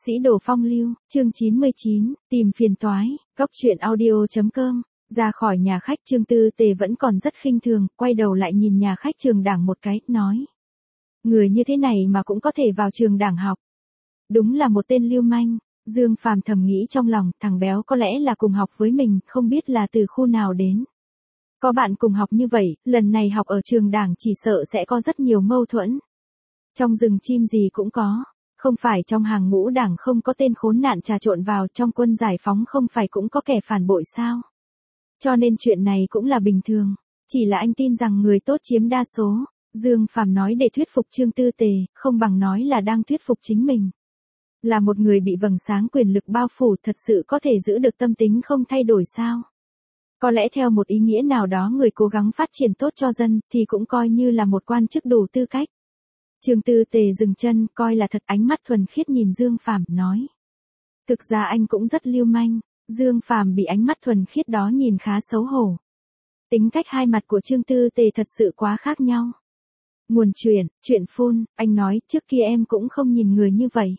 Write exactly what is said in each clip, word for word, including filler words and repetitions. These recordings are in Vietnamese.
Sĩ đồ phong lưu, chương chín mươi chín, tìm phiền toái, góc truyện audio chấm com. Ra khỏi nhà khách Trương Tư Tề vẫn còn rất khinh thường, quay đầu lại nhìn nhà khách Trường Đảng một cái, nói. Người như thế này mà cũng có thể vào Trường Đảng học. Đúng là một tên lưu manh. Dương Phàm thầm nghĩ trong lòng, thằng béo có lẽ là cùng học với mình, không biết là từ khu nào đến. Có bạn cùng học như vậy, lần này học ở Trường Đảng chỉ sợ sẽ có rất nhiều mâu thuẫn. Trong rừng chim gì cũng có. Không phải trong hàng ngũ Đảng không có tên khốn nạn trà trộn vào, trong quân giải phóng không phải cũng có kẻ phản bội sao? Cho nên chuyện này cũng là bình thường. Chỉ là anh tin rằng người tốt chiếm đa số. Dương Phàm nói để thuyết phục Trương Tư Tề, không bằng nói là đang thuyết phục chính mình. Là một người bị vầng sáng quyền lực bao phủ thật sự có thể giữ được tâm tính không thay đổi sao? Có lẽ theo một ý nghĩa nào đó người cố gắng phát triển tốt cho dân thì cũng coi như là một quan chức đủ tư cách. Trương Tư Tề dừng chân, coi là thật, ánh mắt thuần khiết nhìn Dương Phàm, nói. Thực ra anh cũng rất lưu manh. Dương Phàm bị ánh mắt thuần khiết đó nhìn khá xấu hổ. Tính cách hai mặt của Trương Tư Tề thật sự quá khác nhau. Nguồn chuyện, chuyện phun, anh nói trước kia em cũng không nhìn người như vậy.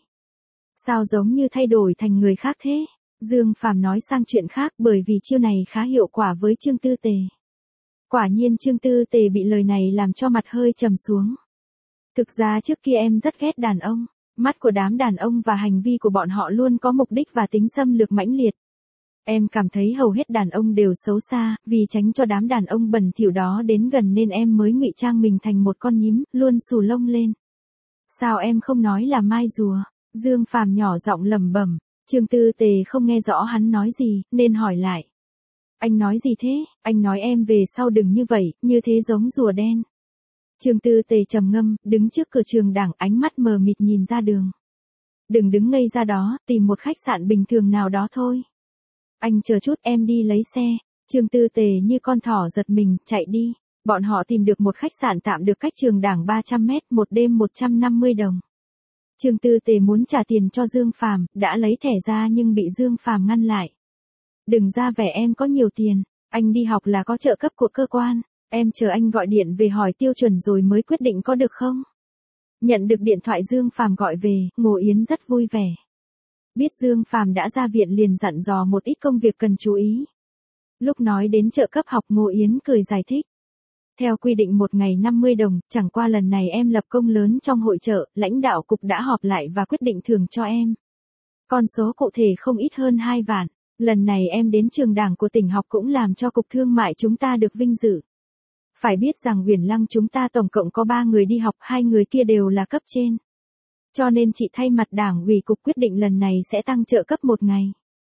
Sao giống như thay đổi thành người khác thế? Dương Phàm nói sang chuyện khác bởi vì chiêu này khá hiệu quả với Trương Tư Tề. Quả nhiên Trương Tư Tề bị lời này làm cho mặt hơi trầm xuống. Thực ra trước kia em rất ghét đàn ông, mắt của đám đàn ông và hành vi của bọn họ luôn có mục đích và tính xâm lược mãnh liệt. Em cảm thấy hầu hết đàn ông đều xấu xa, vì tránh cho đám đàn ông bẩn thỉu đó đến gần nên em mới ngụy trang mình thành một con nhím, luôn xù lông lên. Sao em không nói là mai rùa? Dương Phàm nhỏ giọng lẩm bẩm. Trương Tư Tề không nghe rõ hắn nói gì, nên hỏi lại. Anh nói gì thế? Anh nói em về sau đừng như vậy, như thế giống rùa đen. Trương Tư Tề trầm ngâm, đứng trước cửa Trường Đảng, ánh mắt mờ mịt nhìn ra đường. Đừng đứng ngây ra đó, tìm một khách sạn bình thường nào đó thôi. Anh chờ chút, em đi lấy xe. Trương Tư Tề như con thỏ giật mình, chạy đi. Bọn họ tìm được một khách sạn tạm được cách Trường Đảng ba trăm mét, một đêm một trăm năm mươi đồng. Trương Tư Tề muốn trả tiền cho Dương Phàm, đã lấy thẻ ra nhưng bị Dương Phàm ngăn lại. Đừng ra vẻ em có nhiều tiền, anh đi học là có trợ cấp của cơ quan. Em chờ anh gọi điện về hỏi tiêu chuẩn rồi mới quyết định có được không? Nhận được điện thoại Dương Phàm gọi về, Ngô Yến rất vui vẻ. Biết Dương Phàm đã ra viện liền dặn dò một ít công việc cần chú ý. Lúc nói đến trợ cấp học, Ngô Yến cười giải thích. Theo quy định một ngày năm mươi đồng, chẳng qua lần này em lập công lớn trong hội chợ, lãnh đạo cục đã họp lại và quyết định thưởng cho em. Con số cụ thể không ít hơn hai vạn. Lần này em đến Trường Đảng của tỉnh học cũng làm cho cục thương mại chúng ta được vinh dự. Phải biết rằng Uyển Lăng chúng ta tổng cộng có ba người đi học, hai người kia đều là cấp trên. Cho nên chị thay mặt Đảng ủy cục quyết định lần này sẽ tăng trợ cấp một ngày.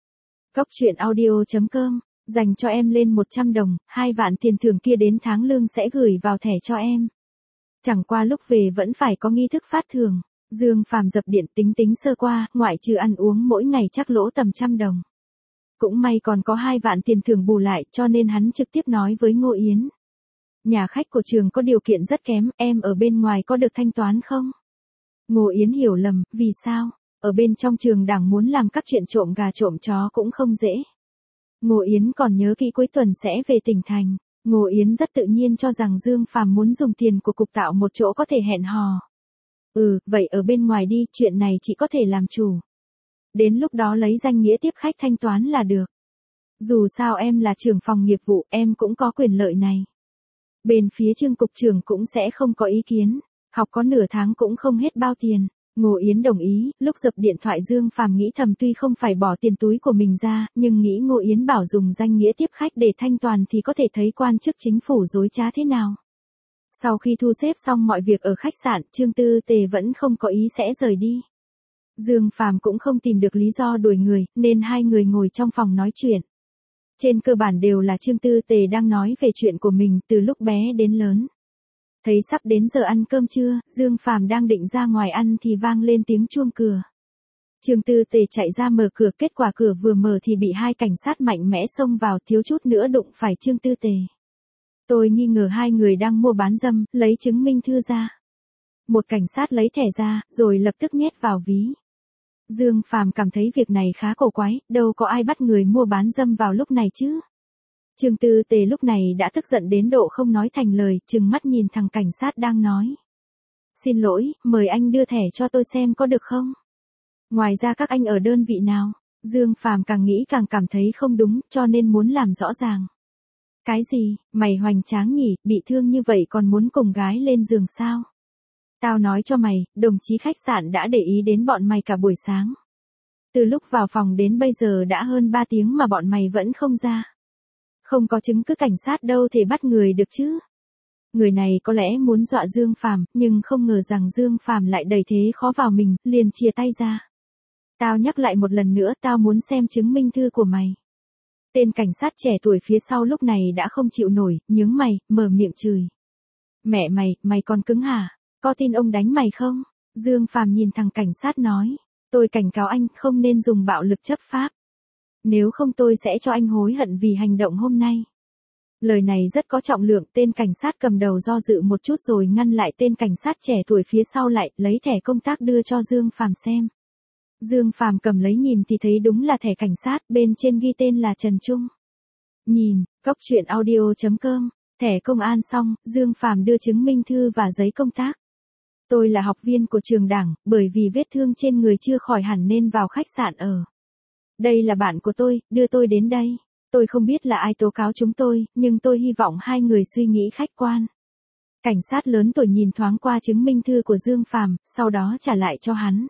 Góc truyện audio chấm com, dành cho em lên một trăm đồng, hai vạn tiền thưởng kia đến tháng lương sẽ gửi vào thẻ cho em. Chẳng qua lúc về vẫn phải có nghi thức phát thưởng. Dương Phàm dập điện tính tính sơ qua, ngoại trừ ăn uống mỗi ngày chắc lỗ tầm trăm đồng. Cũng may còn có hai vạn tiền thưởng bù lại, cho nên hắn trực tiếp nói với Ngô Yến. Nhà khách của trường có điều kiện rất kém, em ở bên ngoài có được thanh toán không? Ngô Yến hiểu lầm, vì sao? Ở bên trong Trường Đảng muốn làm các chuyện trộm gà trộm chó cũng không dễ. Ngô Yến còn nhớ kỹ cuối tuần sẽ về tỉnh thành. Ngô Yến rất tự nhiên cho rằng Dương Phàm muốn dùng tiền của cục tạo một chỗ có thể hẹn hò. Ừ, vậy ở bên ngoài đi, chuyện này chị có thể làm chủ. Đến lúc đó lấy danh nghĩa tiếp khách thanh toán là được. Dù sao em là trưởng phòng nghiệp vụ, em cũng có quyền lợi này. Bên phía Trương cục trưởng cũng sẽ không có ý kiến. Học có nửa tháng cũng không hết bao tiền. Ngô Yến đồng ý, lúc dập điện thoại Dương Phàm nghĩ thầm tuy không phải bỏ tiền túi của mình ra, nhưng nghĩ Ngô Yến bảo dùng danh nghĩa tiếp khách để thanh toàn thì có thể thấy quan chức chính phủ dối trá thế nào. Sau khi thu xếp xong mọi việc ở khách sạn, Trương Tư Tề vẫn không có ý sẽ rời đi. Dương Phàm cũng không tìm được lý do đuổi người, nên hai người ngồi trong phòng nói chuyện. Trên cơ bản đều là Trương Tư Tề đang nói về chuyện của mình từ lúc bé đến lớn. Thấy sắp đến giờ ăn cơm trưa, Dương Phàm đang định ra ngoài ăn thì vang lên tiếng chuông cửa. Trương Tư Tề chạy ra mở cửa, kết quả cửa vừa mở thì bị hai cảnh sát mạnh mẽ xông vào, thiếu chút nữa đụng phải Trương Tư Tề. Tôi nghi ngờ hai người đang mua bán dâm, lấy chứng minh thư ra. Một cảnh sát lấy thẻ ra, rồi lập tức nhét vào ví. Dương Phàm cảm thấy việc này khá cổ quái, đâu có ai bắt người mua bán dâm vào lúc này chứ. Trương Tư Tề lúc này đã tức giận đến độ không nói thành lời, trừng mắt nhìn thằng cảnh sát đang nói. Xin lỗi, mời anh đưa thẻ cho tôi xem có được không? Ngoài ra các anh ở đơn vị nào? Dương Phàm càng nghĩ càng cảm thấy không đúng, cho nên muốn làm rõ ràng. Cái gì, mày hoành tráng nhỉ, bị thương như vậy còn muốn cùng gái lên giường sao? Tao nói cho mày, đồng chí khách sạn đã để ý đến bọn mày cả buổi sáng. Từ lúc vào phòng đến bây giờ đã hơn ba tiếng mà bọn mày vẫn không ra. Không có chứng cứ cảnh sát đâu thể bắt người được chứ. Người này có lẽ muốn dọa Dương Phàm, nhưng không ngờ rằng Dương Phàm lại đầy thế khó vào mình, liền chia tay ra. Tao nhắc lại một lần nữa, tao muốn xem chứng minh thư của mày. Tên cảnh sát trẻ tuổi phía sau lúc này đã không chịu nổi, nhướng mày, mở miệng chửi. Mẹ mày, mày còn cứng hả? Có tin ông đánh mày không? Dương Phàm nhìn thằng cảnh sát nói. Tôi cảnh cáo anh không nên dùng bạo lực chấp pháp. Nếu không tôi sẽ cho anh hối hận vì hành động hôm nay. Lời này rất có trọng lượng, tên cảnh sát cầm đầu do dự một chút rồi ngăn lại tên cảnh sát trẻ tuổi phía sau lại, lấy thẻ công tác đưa cho Dương Phàm xem. Dương Phàm cầm lấy nhìn thì thấy đúng là thẻ cảnh sát, bên trên ghi tên là Trần Trung. Nhìn, cốc truyện audio chấm com, thẻ công an xong, Dương Phàm đưa chứng minh thư và giấy công tác. Tôi là học viên của trường đảng, bởi vì vết thương trên người chưa khỏi hẳn nên vào khách sạn ở. Đây là bạn của tôi, đưa tôi đến đây. Tôi không biết là ai tố cáo chúng tôi, nhưng tôi hy vọng hai người suy nghĩ khách quan. Cảnh sát lớn tuổi nhìn thoáng qua chứng minh thư của Dương Phàm, sau đó trả lại cho hắn.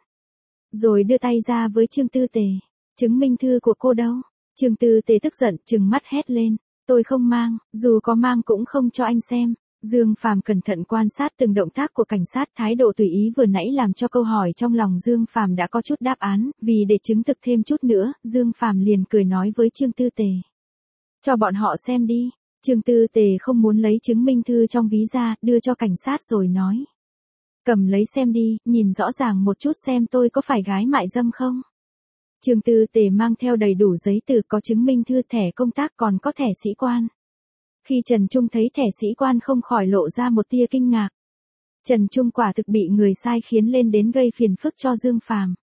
Rồi đưa tay ra với Trương Tư Tề. Chứng minh thư của cô đâu? Trương Tư Tề tức giận, trừng mắt hét lên. Tôi không mang, dù có mang cũng không cho anh xem. Dương Phàm cẩn thận quan sát từng động tác của cảnh sát, thái độ tùy ý vừa nãy làm cho câu hỏi trong lòng Dương Phàm đã có chút đáp án, vì để chứng thực thêm chút nữa, Dương Phàm liền cười nói với Trương Tư Tề. Cho bọn họ xem đi. Trương Tư Tề không muốn lấy chứng minh thư trong ví ra, đưa cho cảnh sát rồi nói. Cầm lấy xem đi, nhìn rõ ràng một chút xem tôi có phải gái mại dâm không. Trương Tư Tề mang theo đầy đủ giấy tờ, có chứng minh thư, thẻ công tác, còn có thẻ sĩ quan. Khi Trần Trung thấy thẻ sĩ quan không khỏi lộ ra một tia kinh ngạc. Trần Trung quả thực bị người sai khiến lên đến gây phiền phức cho Dương Phàm.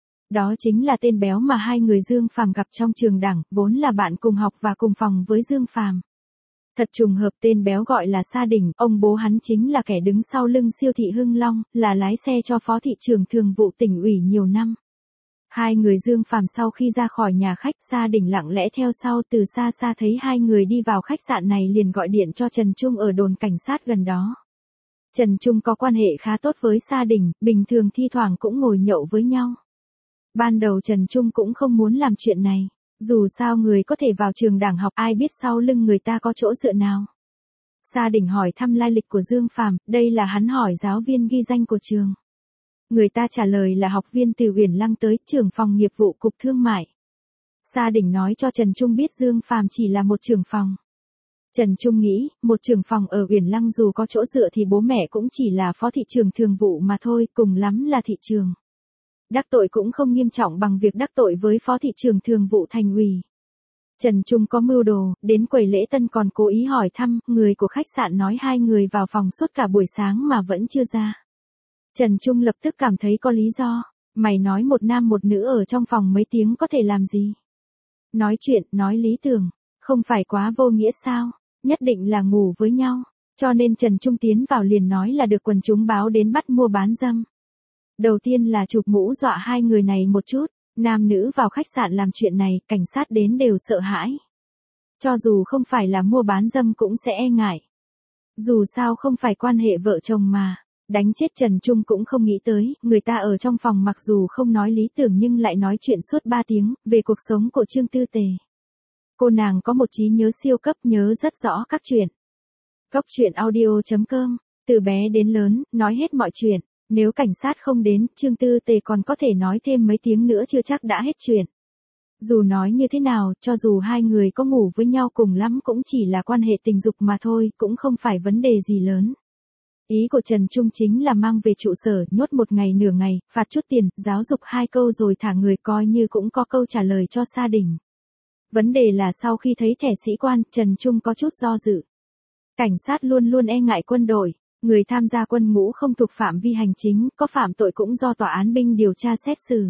Đó chính là tên béo mà hai người Dương Phàm gặp trong trường đảng, vốn là bạn cùng học và cùng phòng với Dương Phàm. Thật trùng hợp, tên béo gọi là Sa Đình, ông bố hắn chính là kẻ đứng sau lưng siêu thị Hưng Long, là lái xe cho phó thị trưởng thường vụ tỉnh ủy nhiều năm. Hai người Dương Phàm sau khi ra khỏi nhà khách, Sa Đình lặng lẽ theo sau, từ xa xa thấy hai người đi vào khách sạn này liền gọi điện cho Trần Trung ở đồn cảnh sát gần đó. Trần Trung có quan hệ khá tốt với Sa Đình, bình thường thi thoảng cũng ngồi nhậu với nhau. Ban đầu Trần Trung cũng không muốn làm chuyện này. Dù sao người có thể vào trường đảng học, ai biết sau lưng người ta có chỗ dựa nào. Sa Đình hỏi thăm lai lịch của Dương Phàm, đây là hắn hỏi giáo viên ghi danh của trường. Người ta trả lời là học viên từ Uyển Lăng tới, trưởng phòng nghiệp vụ cục thương mại. Sa Đình nói cho Trần Trung biết Dương Phàm chỉ là một trưởng phòng. Trần Trung nghĩ, một trưởng phòng ở Uyển Lăng dù có chỗ dựa thì bố mẹ cũng chỉ là phó thị trưởng thường vụ mà thôi, cùng lắm là thị trường. Đắc tội cũng không nghiêm trọng bằng việc đắc tội với phó thị trưởng thường vụ thành ủy. Trần Trung có mưu đồ, đến quầy lễ tân còn cố ý hỏi thăm, người của khách sạn nói hai người vào phòng suốt cả buổi sáng mà vẫn chưa ra. Trần Trung lập tức cảm thấy có lý do, mày nói một nam một nữ ở trong phòng mấy tiếng có thể làm gì? Nói chuyện, nói lý tưởng, không phải quá vô nghĩa sao, nhất định là ngủ với nhau, cho nên Trần Trung tiến vào liền nói là được quần chúng báo đến bắt mua bán dâm. Đầu tiên là chụp mũ dọa hai người này một chút, nam nữ vào khách sạn làm chuyện này, cảnh sát đến đều sợ hãi. Cho dù không phải là mua bán dâm cũng sẽ e ngại. Dù sao không phải quan hệ vợ chồng mà, đánh chết Trần Trung cũng không nghĩ tới, người ta ở trong phòng mặc dù không nói lý tưởng nhưng lại nói chuyện suốt ba tiếng, về cuộc sống của Trương Tư Tề. Cô nàng có một trí nhớ siêu cấp, nhớ rất rõ các chuyện. Cốc truyện audio chấm com, từ bé đến lớn, nói hết mọi chuyện. Nếu cảnh sát không đến, Trương Tư Tề còn có thể nói thêm mấy tiếng nữa chưa chắc đã hết chuyện. Dù nói như thế nào, cho dù hai người có ngủ với nhau cùng lắm cũng chỉ là quan hệ tình dục mà thôi, cũng không phải vấn đề gì lớn. Ý của Trần Trung chính là mang về trụ sở, nhốt một ngày nửa ngày, phạt chút tiền, giáo dục hai câu rồi thả người, coi như cũng có câu trả lời cho Sa Đình. Vấn đề là sau khi thấy thẻ sĩ quan, Trần Trung có chút do dự. Cảnh sát luôn luôn e ngại quân đội. Người tham gia quân ngũ không thuộc phạm vi hành chính, có phạm tội cũng do tòa án binh điều tra xét xử.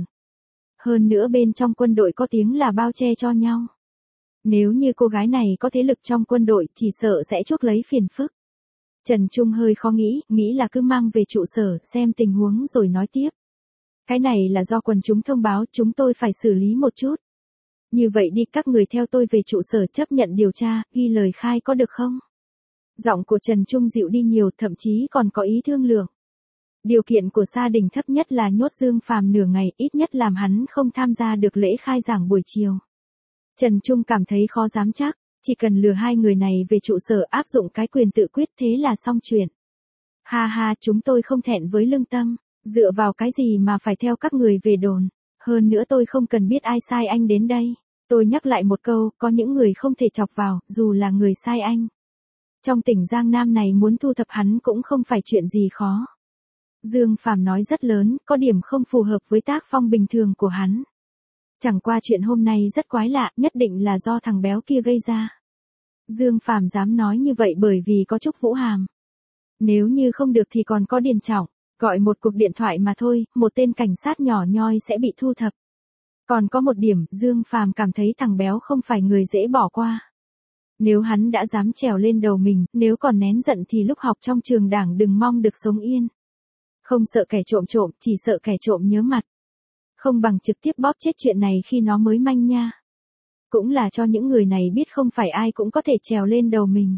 Hơn nữa bên trong quân đội có tiếng là bao che cho nhau. Nếu như cô gái này có thế lực trong quân đội, chỉ sợ sẽ chuốc lấy phiền phức. Trần Trung hơi khó nghĩ, nghĩ là cứ mang về trụ sở, xem tình huống rồi nói tiếp. Cái này là do quần chúng thông báo, chúng tôi phải xử lý một chút. Như vậy đi, các người theo tôi về trụ sở chấp nhận điều tra, ghi lời khai có được không? Giọng của Trần Trung dịu đi nhiều, thậm chí còn có ý thương lượng. Điều kiện của gia đình thấp nhất là nhốt Dương Phàm nửa ngày, ít nhất làm hắn không tham gia được lễ khai giảng buổi chiều. Trần Trung cảm thấy khó dám chắc, chỉ cần lừa hai người này về trụ sở áp dụng cái quyền tự quyết thế là xong chuyện. Ha ha, chúng tôi không thẹn với lương tâm, dựa vào cái gì mà phải theo các người về đồn, hơn nữa tôi không cần biết ai sai anh đến đây. Tôi nhắc lại một câu, có những người không thể chọc vào, dù là người sai anh. Trong tỉnh Giang Nam này muốn thu thập hắn cũng không phải chuyện gì khó. Dương Phàm nói rất lớn, có điểm không phù hợp với tác phong bình thường của hắn. Chẳng qua chuyện hôm nay rất quái lạ, nhất định là do thằng béo kia gây ra. Dương Phàm dám nói như vậy bởi vì có Trúc Vũ Hàm. Nếu như không được thì còn có Điền Trọng, gọi một cuộc điện thoại mà thôi, một tên cảnh sát nhỏ nhoi sẽ bị thu thập. Còn có một điểm, Dương Phàm cảm thấy thằng béo không phải người dễ bỏ qua. Nếu hắn đã dám trèo lên đầu mình, nếu còn nén giận thì lúc học trong trường đảng đừng mong được sống yên. Không sợ kẻ trộm trộm, chỉ sợ kẻ trộm nhớ mặt. Không bằng trực tiếp bóp chết chuyện này khi nó mới manh nha. Cũng là cho những người này biết không phải ai cũng có thể trèo lên đầu mình.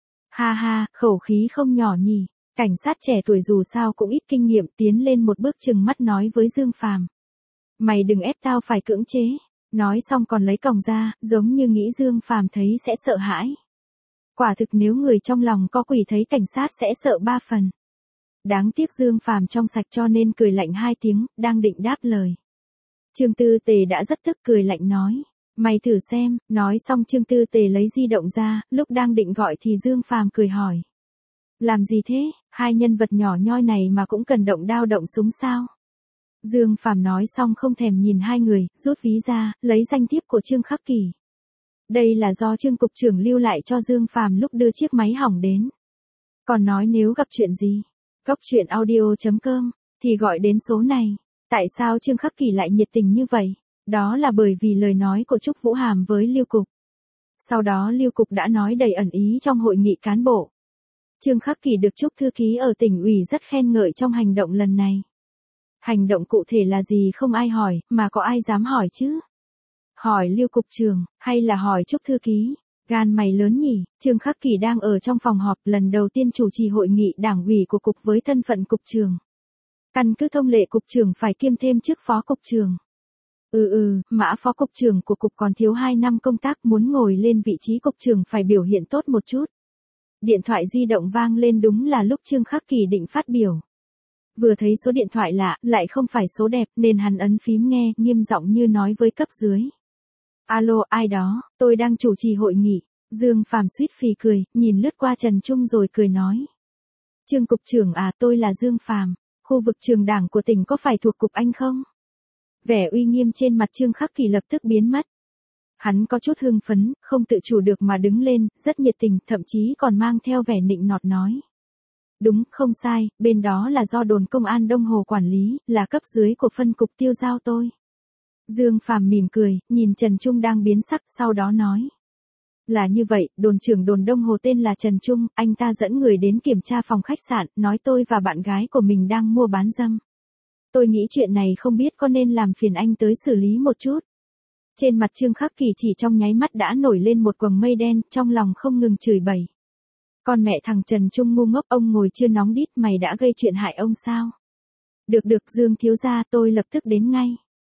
Ha ha, khẩu khí không nhỏ nhỉ. Cảnh sát trẻ tuổi dù sao cũng ít kinh nghiệm, tiến lên một bước chừng mắt nói với Dương Phàm. Mày đừng ép tao phải cưỡng chế. Nói xong còn lấy còng ra, giống như nghĩ Dương Phàm thấy sẽ sợ hãi. Quả thực nếu người trong lòng có quỷ thấy cảnh sát sẽ sợ ba phần. Đáng tiếc Dương Phàm trong sạch cho nên cười lạnh hai tiếng, đang định đáp lời. Trương Tư Tề đã rất tức cười lạnh nói. Mày thử xem, nói xong Trương Tư Tề lấy di động ra, lúc đang định gọi thì Dương Phàm cười hỏi. Làm gì thế, hai nhân vật nhỏ nhoi này mà cũng cần động đao động súng sao? Dương Phàm nói xong không thèm nhìn hai người, rút ví ra, lấy danh thiếp của Trương Khắc Kỳ. Đây là do Trương cục trưởng lưu lại cho Dương Phàm lúc đưa chiếc máy hỏng đến. Còn nói nếu gặp chuyện gì, góc chuyện audio chấm com, thì gọi đến số này. Tại sao Trương Khắc Kỳ lại nhiệt tình như vậy? Đó là bởi vì lời nói của Trúc Vũ Hàm với Lưu Cục. Sau đó Lưu Cục đã nói đầy ẩn ý trong hội nghị cán bộ. Trương Khắc Kỳ được Trúc thư ký ở tỉnh ủy rất khen ngợi trong hành động lần này. Hành động cụ thể là gì không ai hỏi, mà có ai dám hỏi chứ? Hỏi Lưu Cục trưởng, hay là hỏi Trúc thư ký? Gan mày lớn nhỉ, Trương Khắc Kỳ đang ở trong phòng họp lần đầu tiên chủ trì hội nghị đảng ủy của cục với thân phận cục trưởng. Căn cứ thông lệ cục trưởng phải kiêm thêm chức phó cục trưởng. Ừ ừ, mã phó cục trưởng của cục còn thiếu hai năm công tác, muốn ngồi lên vị trí cục trưởng phải biểu hiện tốt một chút. Điện thoại di động vang lên, đúng là lúc Trương Khắc Kỳ định phát biểu. Vừa thấy số điện thoại lạ, lại không phải số đẹp, nên hắn ấn phím nghe, nghiêm giọng như nói với cấp dưới. Alo, ai đó, tôi đang chủ trì hội nghị. Dương Phàm suýt phì cười, nhìn lướt qua Trần Trung rồi cười nói. Trương cục trưởng à, tôi là Dương Phàm, khu vực trường đảng của tỉnh có phải thuộc cục anh không? Vẻ uy nghiêm trên mặt Trương Khắc Kỳ lập tức biến mất. Hắn có chút hưng phấn, không tự chủ được mà đứng lên, rất nhiệt tình, thậm chí còn mang theo vẻ nịnh nọt nói. Đúng, không sai, bên đó là do đồn công an Đông Hồ quản lý, là cấp dưới của phân cục tiêu giao tôi. Dương Phàm mỉm cười, nhìn Trần Trung đang biến sắc, sau đó nói. Là như vậy, đồn trưởng đồn Đông Hồ tên là Trần Trung, anh ta dẫn người đến kiểm tra phòng khách sạn, nói tôi và bạn gái của mình đang mua bán dâm. Tôi nghĩ chuyện này không biết có nên làm phiền anh tới xử lý một chút. Trên mặt Trương Khắc Kỳ chỉ trong nháy mắt đã nổi lên một quầng mây đen, trong lòng không ngừng chửi bậy. Con mẹ thằng Trần Trung ngu ngốc, ông ngồi chưa nóng đít, mày đã gây chuyện hại ông sao? Được được Dương thiếu gia, tôi lập tức đến ngay.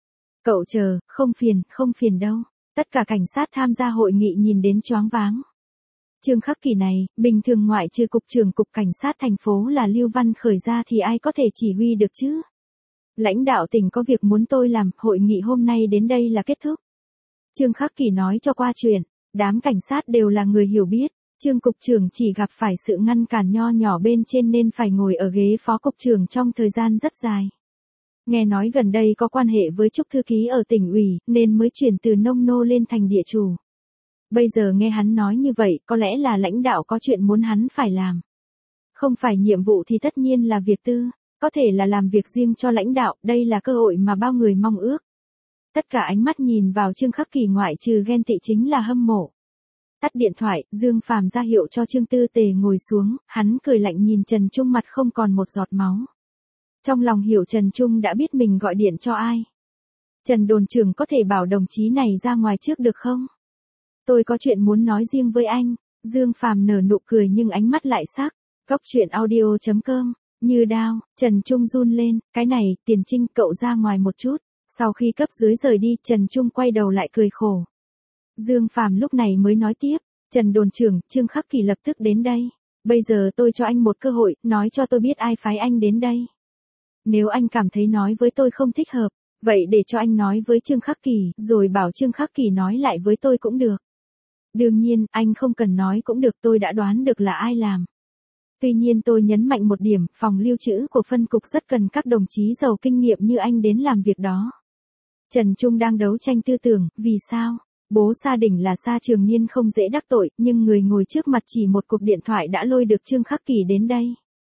Cậu chờ, không phiền, không phiền đâu. Tất cả cảnh sát tham gia hội nghị nhìn đến choáng váng. Trương Khắc Kỳ này, bình thường ngoại trừ cục trưởng cục cảnh sát thành phố là Lưu Văn Khởi ra thì ai có thể chỉ huy được chứ? Lãnh đạo tỉnh có việc muốn tôi làm, hội nghị hôm nay đến đây là kết thúc. Trương Khắc Kỳ nói cho qua chuyện, đám cảnh sát đều là người hiểu biết. Trương cục trưởng chỉ gặp phải sự ngăn cản nho nhỏ bên trên nên phải ngồi ở ghế phó cục trưởng trong thời gian rất dài. Nghe nói gần đây có quan hệ với Trúc thư ký ở tỉnh ủy, nên mới chuyển từ nông nô lên thành địa chủ. Bây giờ nghe hắn nói như vậy, có lẽ là lãnh đạo có chuyện muốn hắn phải làm. Không phải nhiệm vụ thì tất nhiên là việc tư, có thể là làm việc riêng cho lãnh đạo, đây là cơ hội mà bao người mong ước. Tất cả ánh mắt nhìn vào Trương Khắc Kỳ ngoại trừ ghen tị chính là hâm mộ. Tắt điện thoại, Dương Phàm ra hiệu cho Trương Tư Tề ngồi xuống, hắn cười lạnh nhìn Trần Trung mặt không còn một giọt máu. Trong lòng hiểu Trần Trung đã biết mình gọi điện cho ai. Trần đồn trưởng có thể bảo đồng chí này ra ngoài trước được không? Tôi có chuyện muốn nói riêng với anh. Dương Phàm nở nụ cười nhưng ánh mắt lại sắc. Góc chuyện audio chấm com. Như đao, Trần Trung run lên, cái này, Tiền Trinh cậu ra ngoài một chút. Sau khi cấp dưới rời đi, Trần Trung quay đầu lại cười khổ. Dương Phàm lúc này mới nói tiếp, Trần đồn trưởng, Trương Khắc Kỳ lập tức đến đây. Bây giờ tôi cho anh một cơ hội, nói cho tôi biết ai phái anh đến đây. Nếu anh cảm thấy nói với tôi không thích hợp, vậy để cho anh nói với Trương Khắc Kỳ, rồi bảo Trương Khắc Kỳ nói lại với tôi cũng được. Đương nhiên, anh không cần nói cũng được, tôi đã đoán được là ai làm. Tuy nhiên tôi nhấn mạnh một điểm, phòng lưu trữ của phân cục rất cần các đồng chí giàu kinh nghiệm như anh đến làm việc đó. Trần Trung đang đấu tranh tư tưởng, vì sao? Bố Sa Đỉnh là Sa Trường Niên không dễ đắc tội, nhưng người ngồi trước mặt chỉ một cuộc điện thoại đã lôi được Trương Khắc Kỳ đến đây.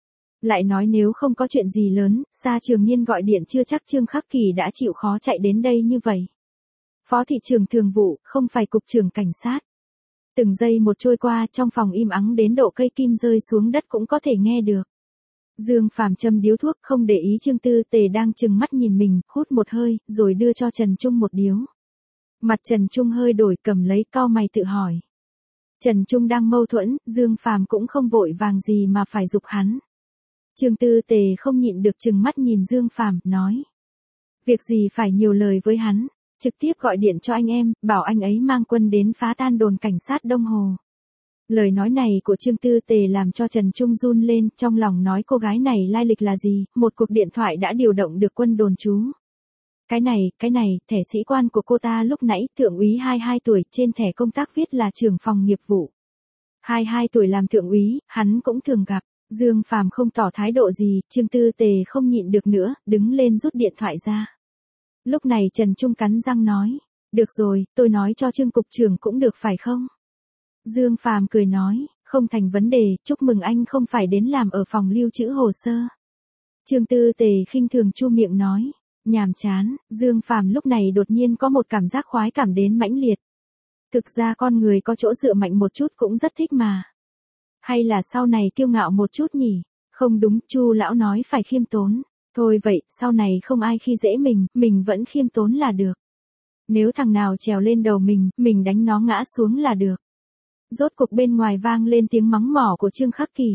Lại nói nếu không có chuyện gì lớn, Sa Trường Niên gọi điện chưa chắc Trương Khắc Kỳ đã chịu khó chạy đến đây như vậy. Phó thị trưởng thường vụ, không phải cục trưởng cảnh sát. Từng giây một trôi qua, trong phòng im ắng đến độ cây kim rơi xuống đất cũng có thể nghe được. Dương Phàm châm điếu thuốc không để ý Trương Tư Tề đang trừng mắt nhìn mình, hút một hơi, rồi đưa cho Trần Trung một điếu. Mặt Trần Trung hơi đổi, cầm lấy, cau mày tự hỏi. Trần Trung đang mâu thuẫn, Dương Phàm cũng không vội vàng gì mà phải giục hắn. Trương Tư Tề không nhịn được trừng mắt nhìn Dương Phàm, nói. Việc gì phải nhiều lời với hắn, trực tiếp gọi điện cho anh em, bảo anh ấy mang quân đến phá tan đồn cảnh sát Đông Hồ. Lời nói này của Trương Tư Tề làm cho Trần Trung run lên, trong lòng nói cô gái này lai lịch là gì, một cuộc điện thoại đã điều động được quân đồn trú. Cái này, cái này, thẻ sĩ quan của cô ta lúc nãy, thượng úy hai mươi hai tuổi, trên thẻ công tác viết là trưởng phòng nghiệp vụ. hai mươi hai tuổi làm thượng úy, hắn cũng thường gặp. Dương Phàm không tỏ thái độ gì, Trương Tư Tề không nhịn được nữa, đứng lên rút điện thoại ra. Lúc này Trần Trung cắn răng nói, được rồi, tôi nói cho Trương cục trưởng cũng được phải không? Dương Phàm cười nói, không thành vấn đề, chúc mừng anh không phải đến làm ở phòng lưu trữ hồ sơ. Trương Tư Tề khinh thường chu miệng nói, nhàm chán. Dương Phàm lúc này đột nhiên có một cảm giác khoái cảm đến mãnh liệt. Thực ra con người có chỗ dựa mạnh một chút cũng rất thích mà. Hay là sau này kiêu ngạo một chút nhỉ? Không đúng, Chu lão nói phải khiêm tốn. Thôi vậy, sau này không ai khi dễ mình, mình vẫn khiêm tốn là được. Nếu thằng nào trèo lên đầu mình, mình đánh nó ngã xuống là được. Rốt cuộc bên ngoài vang lên tiếng mắng mỏ của Trương Khắc Kỳ.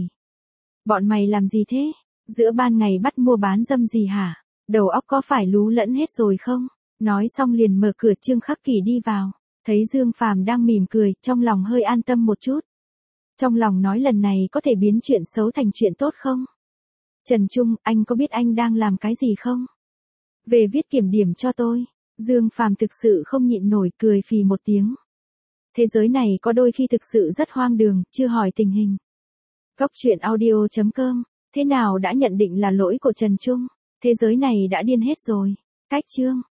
Bọn mày làm gì thế? Giữa ban ngày bắt mua bán dâm gì hả? Đầu óc có phải lú lẫn hết rồi không? Nói xong liền mở cửa, Trương Khắc Kỳ đi vào. Thấy Dương Phàm đang mỉm cười, trong lòng hơi an tâm một chút. Trong lòng nói lần này có thể biến chuyện xấu thành chuyện tốt không? Trần Trung, anh có biết anh đang làm cái gì không? Về viết kiểm điểm cho tôi. Dương Phàm thực sự không nhịn nổi, cười phì một tiếng. Thế giới này có đôi khi thực sự rất hoang đường, chưa hỏi tình hình. Góc chuyện audio chấm com. Thế nào đã nhận định là lỗi của Trần Trung? Thế giới này đã điên hết rồi. Cách chương.